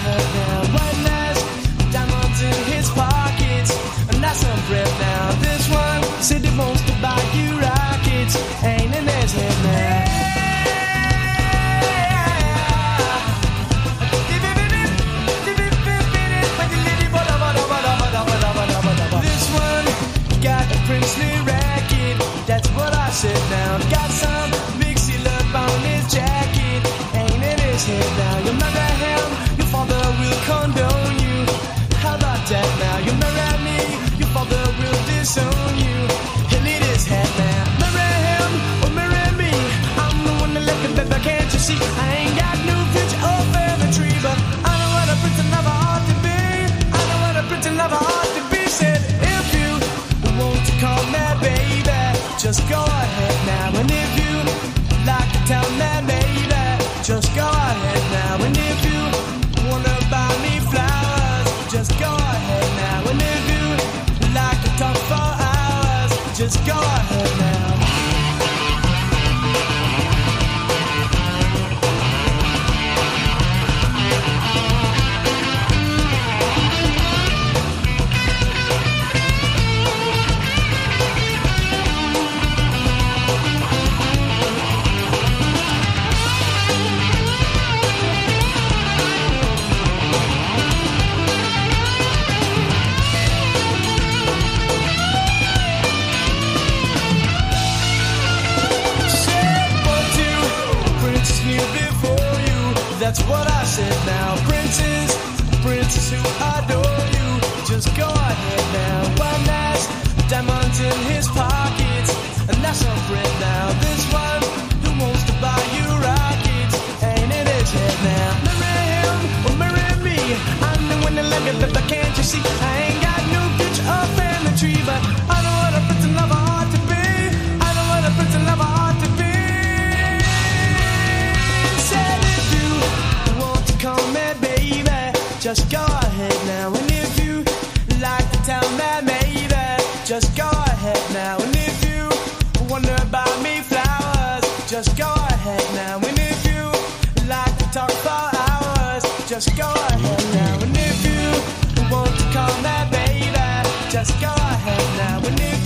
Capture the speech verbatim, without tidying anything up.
ahead now. One last diamonds in his pockets, and that's some bread now. This one said he wants to buy you rockets, ain't in his head now. This one got a princely racket, that's what I said now. Got some mixy love on his jacket, ain't in his head now. You marry him, your father will condone you. How about that now? You marry me, your father will disown you. He'll need his head now. Marry him or marry me, I'm the one that left the baby, can't you see? I ain't got no future or family tree, but I know what a prince and lover ought to be. I know what a prince and lover ought to be. Said if you want to call me baby, just go ahead now. And if you like to tell me maybe, just go ahead now. And if you wanna buy me flowers, just go ahead now. And if you like to talk for hours, just go ahead now. That's what I said now. Princes, princes who adore you, just go ahead now. One last diamonds in his pockets, and that's some bread now. This one who wants to buy you rockets, ain't in his head now. Marry him or marry me, I'm the one that let me, but can't you see? I ain't got no future or family tree, but I know what a prince and lover ought to be. I know what a prince and lover ought to be. Said if you want to call me baby, just go ahead now. And if you like to tell me maybe, just go ahead now. And if you wanna buy me flowers, just go ahead now. And if you like to talk for hours, just go ahead now. And if you want to call me baby, just go ahead now. And if